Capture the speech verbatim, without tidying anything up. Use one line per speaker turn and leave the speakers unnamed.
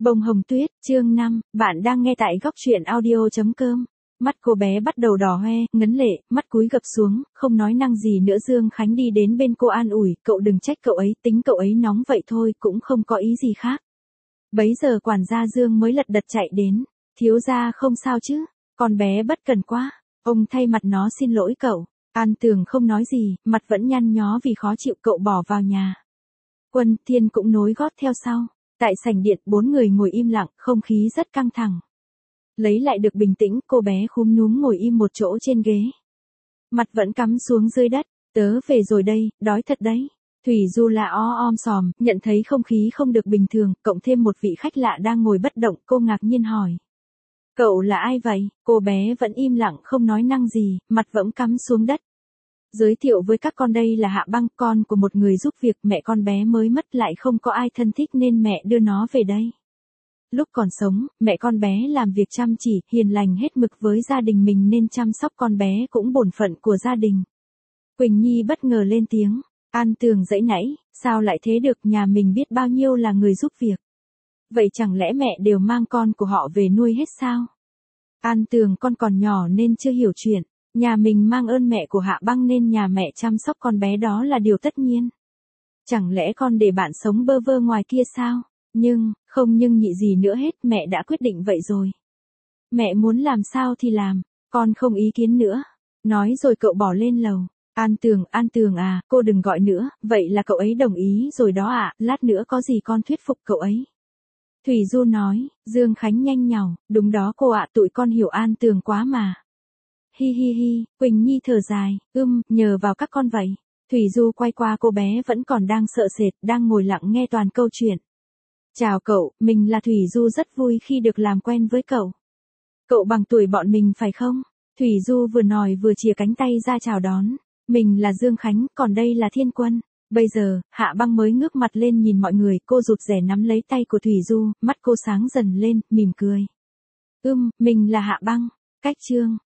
Bông hồng tuyết, chương năm, bạn đang nghe tại góc truyện audio chấm com. Mắt cô bé bắt đầu đỏ hoe, ngấn lệ, mắt cúi gập xuống, không nói năng gì nữa. Dương Khánh đi đến bên cô an ủi, cậu đừng trách cậu ấy, tính cậu ấy nóng vậy thôi, cũng không có ý gì khác. Bấy giờ quản gia Dương mới lật đật chạy đến, thiếu gia không sao chứ, con bé bất cần quá, ông thay mặt nó xin lỗi cậu. An Tường không nói gì, mặt vẫn nhăn nhó vì khó chịu. Cậu bỏ vào nhà. Quân Thiên cũng nối gót theo sau. Tại sảnh điện, bốn người ngồi im lặng, không khí rất căng thẳng. Lấy lại được bình tĩnh, cô bé khúm núm ngồi im một chỗ trên ghế. Mặt vẫn cắm xuống dưới đất. Tớ về rồi đây, đói thật đấy. Thủy Du là o om sòm, nhận thấy không khí không được bình thường, cộng thêm một vị khách lạ đang ngồi bất động, cô ngạc nhiên hỏi. Cậu là ai vậy? Cô bé vẫn im lặng không nói năng gì, mặt vẫn cắm xuống đất. Giới thiệu với các con, đây là Hạ Băng, con của một người giúp việc. Mẹ con bé mới mất, lại không có ai thân thích nên mẹ đưa nó về đây. Lúc còn sống, mẹ con bé làm việc chăm chỉ, hiền lành hết mực với gia đình mình nên chăm sóc con bé cũng bổn phận của gia đình. Quỳnh Nhi bất ngờ lên tiếng. An Tường giãy nãy, sao lại thế được, nhà mình biết bao nhiêu là người giúp việc. Vậy chẳng lẽ mẹ đều mang con của họ về nuôi hết sao? An Tường, con còn nhỏ nên chưa hiểu chuyện. Nhà mình mang ơn mẹ của Hạ Băng nên nhà mẹ chăm sóc con bé đó là điều tất nhiên. Chẳng lẽ con để bạn sống bơ vơ ngoài kia sao? Nhưng, không nhưng nhị gì nữa hết, mẹ đã quyết định vậy rồi. Mẹ muốn làm sao thì làm, con không ý kiến nữa. Nói rồi cậu bỏ lên lầu. An Tường, An Tường à, cô đừng gọi nữa, vậy là cậu ấy đồng ý rồi đó ạ, à, lát nữa có gì con thuyết phục cậu ấy. Thủy Du nói. Dương Khánh nhanh nhảu, đúng đó cô ạ, tụi con hiểu An Tường quá mà. Hi hi hi, Quỳnh Nhi thở dài, ưm, nhờ vào các con vậy. Thủy Du quay qua cô bé vẫn còn đang sợ sệt, đang ngồi lặng nghe toàn câu chuyện. Chào cậu, mình là Thủy Du, rất vui khi được làm quen với cậu. Cậu bằng tuổi bọn mình phải không? Thủy Du vừa nói vừa chìa cánh tay ra chào đón. Mình là Dương Khánh, còn đây là Thiên Quân. Bây giờ, Hạ Băng mới ngước mặt lên nhìn mọi người, cô rụt rè nắm lấy tay của Thủy Du, mắt cô sáng dần lên, mỉm cười. Ưm, mình là Hạ Băng. Cách chương